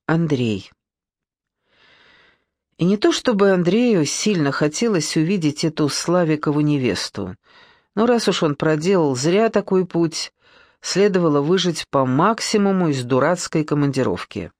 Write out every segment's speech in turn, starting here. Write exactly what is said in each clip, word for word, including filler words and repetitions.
Андрей. И не то чтобы Андрею сильно хотелось увидеть эту Славикову невесту, но раз уж он проделал зря такой путь, следовало выжить по максимуму из дурацкой командировки.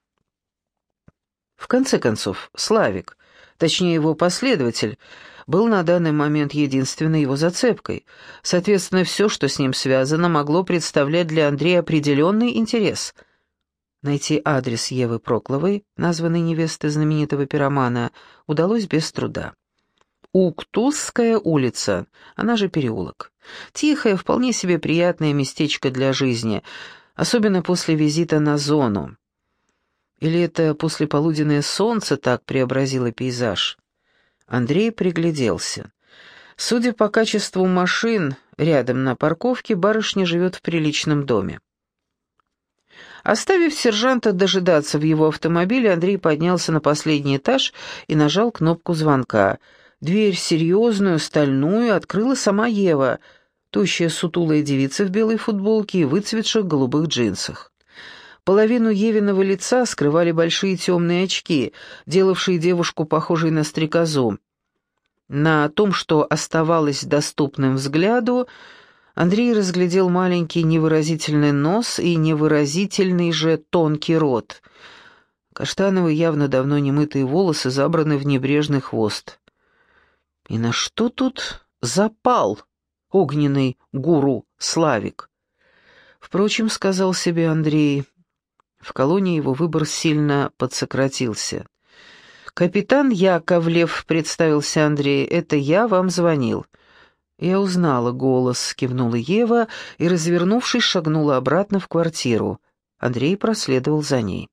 В конце концов, Славик, точнее его последователь, был на данный момент единственной его зацепкой. Соответственно, все, что с ним связано, могло представлять для Андрея определенный интерес. Найти адрес Евы Прокловой, названной невестой знаменитого пиромана, удалось без труда. Уктузская улица, она же переулок. Тихое, вполне себе приятное местечко для жизни, особенно после визита на зону. Или это послеполуденное солнце так преобразило пейзаж? Андрей пригляделся. Судя по качеству машин, рядом на парковке барышня живет в приличном доме. Оставив сержанта дожидаться в его автомобиле, Андрей поднялся на последний этаж и нажал кнопку звонка. Дверь серьезную, стальную, открыла сама Ева, тощая сутулая девица в белой футболке и выцветших голубых джинсах. Половину Евиного лица скрывали большие темные очки, делавшие девушку похожей на стрекозу. На том, что оставалось доступным взгляду, Андрей разглядел маленький невыразительный нос и невыразительный же тонкий рот. Каштановые, явно давно немытые волосы забраны в небрежный хвост. И на что тут запал огненный гуру Славик? Впрочем, сказал себе Андрей, в колонии его выбор сильно подсократился. «Капитан Яковлев», — представился Андрей, — «это я вам звонил». «Я узнала голос», — кивнула Ева и, развернувшись, шагнула обратно в квартиру. Андрей проследовал за ней.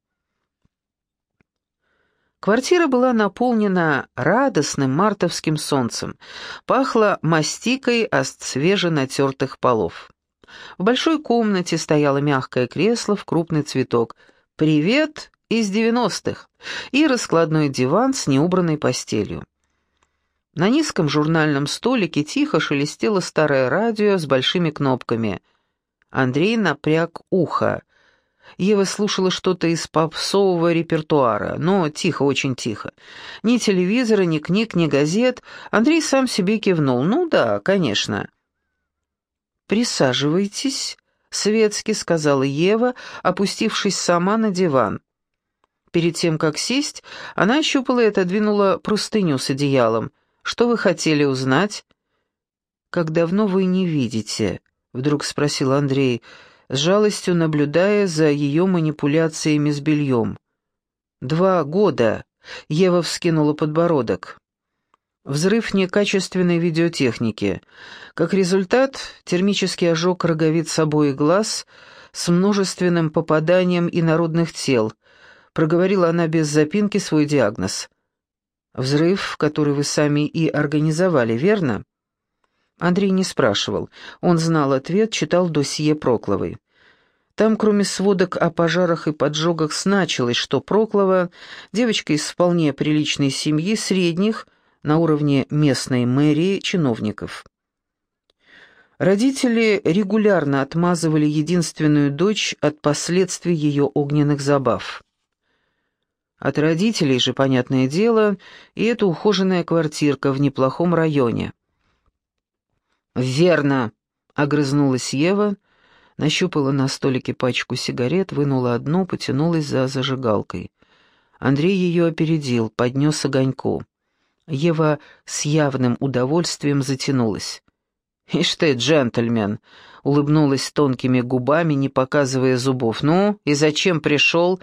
Квартира была наполнена радостным мартовским солнцем, пахло мастикой от свеженатертых полов. В большой комнате стояло мягкое кресло в крупный цветок «Привет из девяностых» и раскладной диван с неубранной постелью. На низком журнальном столике тихо шелестело старое радио с большими кнопками. Андрей напряг ухо. Ева слушала что-то из попсового репертуара, но тихо, очень тихо. Ни телевизора, ни книг, ни газет. Андрей сам себе кивнул. «Ну да, конечно». «Присаживайтесь», — светски сказала Ева, опустившись сама на диван. Перед тем, как сесть, она ощупала и отодвинула простыню с одеялом. «Что вы хотели узнать?» «Как давно вы не видите?» — вдруг спросил Андрей, с жалостью наблюдая за ее манипуляциями с бельем. «Два года», — Ева вскинула подбородок. Взрыв некачественной видеотехники. Как результат, термический ожог роговиц обоих глаз с множественным попаданием инородных тел. Проговорила она без запинки свой диагноз. «Взрыв, который вы сами и организовали, верно?» Андрей не спрашивал. Он знал ответ, читал досье Прокловой. Там, кроме сводок о пожарах и поджогах, значилось, что Проклова — девочка из вполне приличной семьи, средних, на уровне местной мэрии, чиновников. Родители регулярно отмазывали единственную дочь от последствий ее огненных забав. От родителей же, понятное дело, и эта ухоженная квартирка в неплохом районе. «Верно», — огрызнулась Ева, нащупала на столике пачку сигарет, вынула одну, потянулась за зажигалкой. Андрей ее опередил, поднес огоньку. Ева с явным удовольствием затянулась. «Ишь ты, джентльмен!» — улыбнулась тонкими губами, не показывая зубов. «Ну, и зачем пришел?»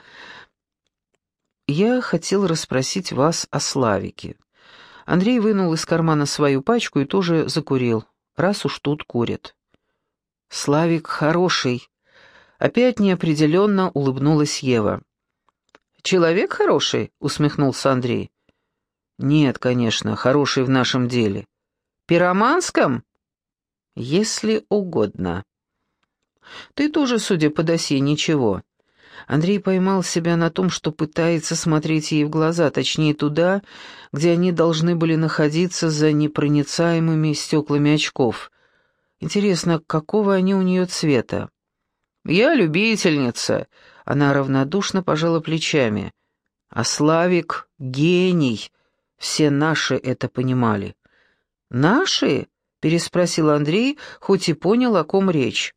«Я хотел расспросить вас о Славике». Андрей вынул из кармана свою пачку и тоже закурил, раз уж тут курят. «Славик хороший». Опять неопределенно улыбнулась Ева. «Человек хороший?» — усмехнулся Андрей. «Нет, конечно, хороший в нашем деле». «Пироманском?» «Если угодно». «Ты тоже, судя по досе, ничего». Андрей поймал себя на том, что пытается смотреть ей в глаза, точнее туда, где они должны были находиться за непроницаемыми стеклами очков. Интересно, какого они у нее цвета? «Я любительница», — Она равнодушно пожала плечами. А Славик — гений. Все наши это понимали. «Наши?» — переспросил Андрей, хоть и понял, о ком речь.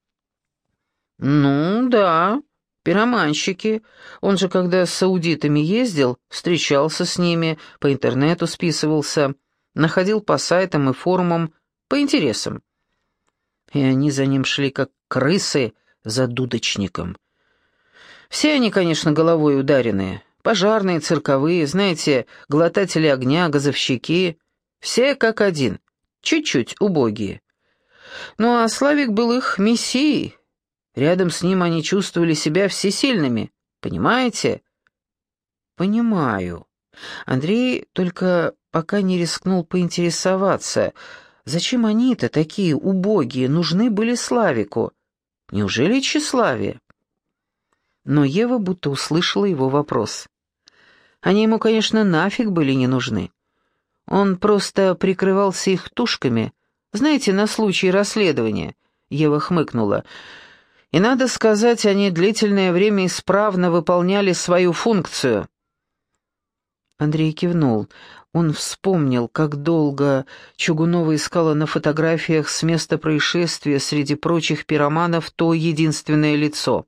«Ну, да, пироманщики. Он же, когда с саудитами ездил, встречался с ними, по интернету списывался, находил по сайтам и форумам, по интересам. И они за ним шли, как крысы за дудочником. Все они, конечно, головой ударенные. Пожарные, цирковые, знаете, глотатели огня, газовщики. Все как один, чуть-чуть убогие. Ну а Славик был их мессией. Рядом с ним они чувствовали себя всесильными. Понимаете? Понимаю. Андрей только пока не рискнул поинтересоваться, зачем они-то, такие убогие, нужны были Славику? Неужели тщеславие? Но Ева будто услышала его вопрос. Они ему, конечно, нафиг были не нужны. Он просто прикрывался их тушками. Знаете, на случай расследования. Ева хмыкнула. И, надо сказать, они длительное время исправно выполняли свою функцию. Андрей кивнул. Он вспомнил, как долго Чугунова искала на фотографиях с места происшествия среди прочих пироманов то единственное лицо.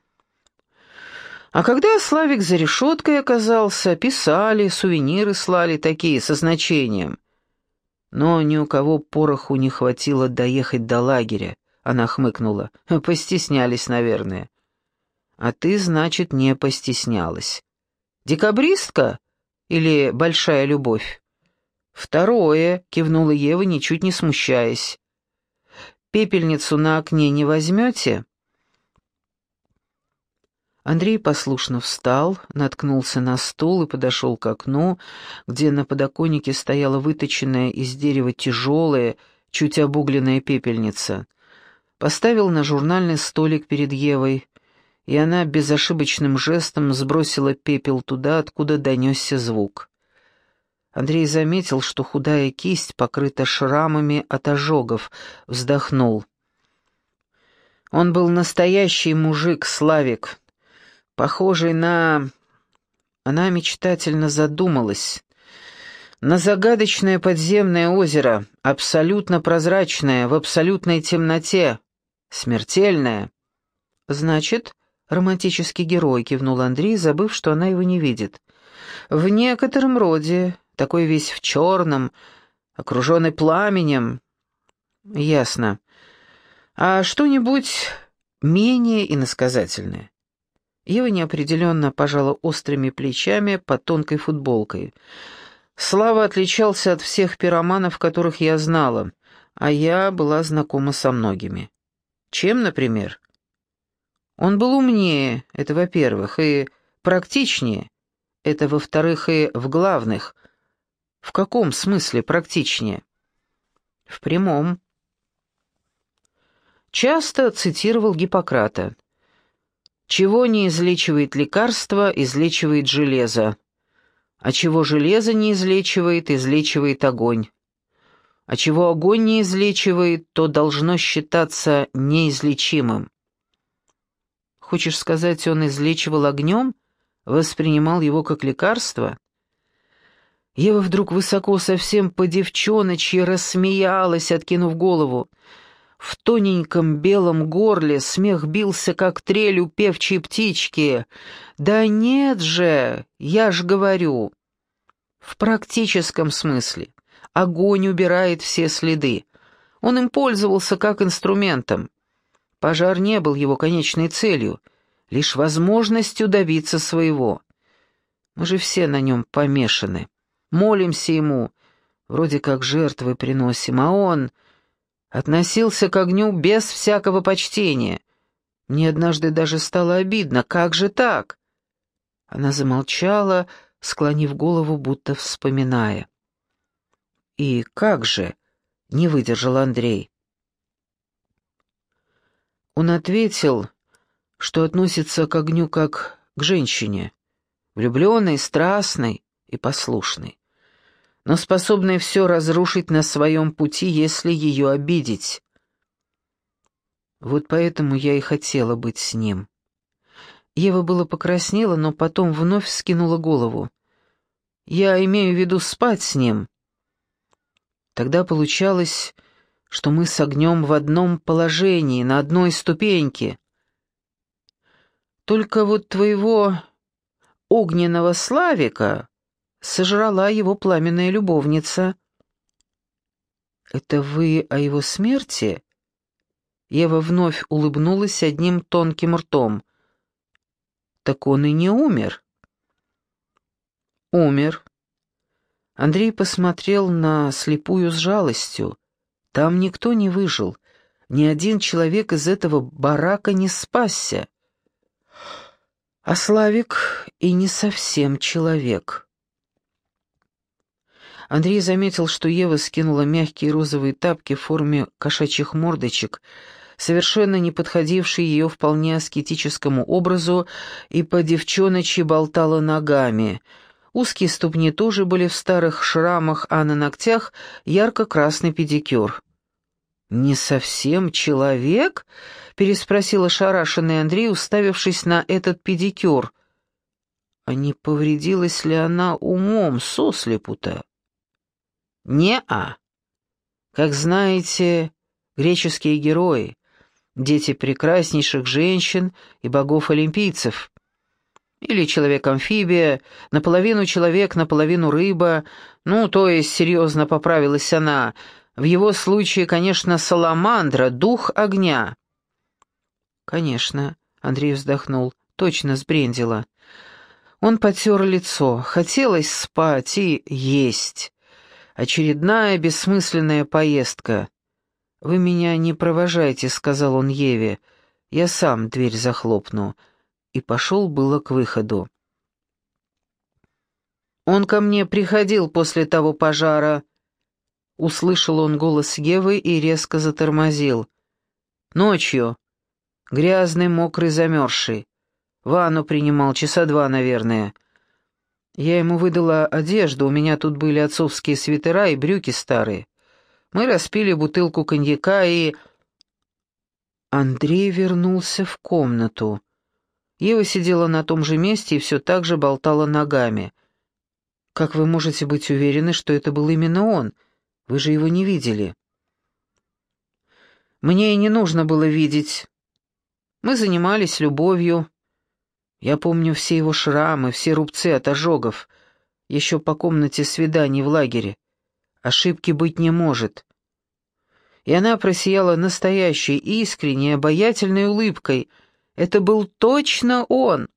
А когда Славик за решеткой оказался, писали, сувениры слали такие, со значением. Но ни у кого пороху не хватило доехать до лагеря. Она хмыкнула. Постеснялись, наверное. А ты, значит, не постеснялась. Декабристка или большая любовь? Второе, кивнула Ева, ничуть не смущаясь. Пепельницу на окне не возьмете? Андрей послушно встал, наткнулся на стул и подошел к окну, где на подоконнике стояла выточенная из дерева тяжелая, чуть обугленная пепельница. Поставил на журнальный столик перед Евой, и она безошибочным жестом сбросила пепел туда, откуда донесся звук. Андрей заметил, что худая кисть покрыта шрамами от ожогов, вздохнул. Он был настоящий мужик, Славик. Похожий на... Она мечтательно задумалась. На загадочное подземное озеро, абсолютно прозрачное, в абсолютной темноте, смертельное. Значит, романтический герой, кивнул Андрей, забыв, что она его не видит. В некотором роде, такой весь в черном, окруженный пламенем. Ясно. А что-нибудь менее иносказательное? Ева неопределенно пожала острыми плечами под тонкой футболкой. Слава отличался от всех пироманов, которых я знала, а я была знакома со многими. Чем, например? Он был умнее, это во-первых, и практичнее, это во-вторых, и в главных. В каком смысле практичнее? В прямом. Часто цитировал Гиппократа. «Чего не излечивает лекарство, излечивает железо. А чего железо не излечивает, излечивает огонь. А чего огонь не излечивает, то должно считаться неизлечимым». Хочешь сказать, он излечивал огнем, воспринимал его как лекарство? Ева вдруг высоко, совсем по-девчоночьи рассмеялась, откинув голову. В тоненьком белом горле смех бился, как трель у певчей птички. «Да нет же, я ж говорю». В практическом смысле. Огонь убирает все следы. Он им пользовался как инструментом. Пожар не был его конечной целью, лишь возможностью добиться своего. Мы же все на нем помешаны. Молимся ему, вроде как жертвы приносим, а он... относился к огню без всякого почтения. Мне однажды даже стало обидно. Как же так? Она замолчала, склонив голову, будто вспоминая. «И как же?» — не выдержал Андрей. Он ответил, что относится к огню как к женщине, влюбленной, страстной и послушной, но способной все разрушить на своем пути, если ее обидеть. Вот поэтому я и хотела быть с ним. Ева было покраснела, но потом вновь вскинула голову. «Я имею в виду спать с ним». Тогда получалось, что мы с огнем в одном положении, на одной ступеньке. Только вот твоего огненного Славика сожрала его пламенная любовница. «Это вы о его смерти?» Ева вновь улыбнулась одним тонким ртом. «Так он и не умер». «Умер». Андрей посмотрел на слепую с жалостью. Там никто не выжил, ни один человек из этого барака не спасся. А Славик и не совсем человек. Андрей заметил, что Ева скинула мягкие розовые тапки в форме кошачьих мордочек, совершенно не подходившие ее вполне аскетическому образу, и по-девчоночи болтала ногами. Узкие ступни тоже были в старых шрамах, а на ногтях ярко-красный педикюр. «Не совсем человек?» — переспросил ошарашенный Андрей, уставившись на этот педикюр. «А не повредилась ли она умом сослепу-то?» «Не-а. Как знаете, греческие герои, дети прекраснейших женщин и богов-олимпийцев. Или человек-амфибия, наполовину человек, наполовину рыба. Ну, то есть, серьезно поправилась она, в его случае, конечно, саламандра, дух огня». «Конечно», — Андрей вздохнул, — «точно сбрендила». Он потер лицо. Хотелось спать и есть. Очередная бессмысленная поездка. «Вы меня не провожайте», — сказал он Еве. «Я сам дверь захлопну». И пошел было к выходу. «Он ко мне приходил после того пожара». Услышал он голос Евы и резко затормозил. «Ночью. Грязный, мокрый, замерзший. Ванну принимал часа два, наверное. Я ему выдала одежду, у меня тут были отцовские свитера и брюки старые. Мы распили бутылку коньяка и...» Андрей вернулся в комнату. Ева сидела на том же месте и все так же болтала ногами. «Как вы можете быть уверены, что это был именно он? Вы же его не видели». «Мне и не нужно было видеть. Мы занимались любовью. Я помню все его шрамы, все рубцы от ожогов. Еще по комнате свиданий в лагере. Ошибки быть не может». И она просияла настоящей, искренней, обаятельной улыбкой. Это был точно он.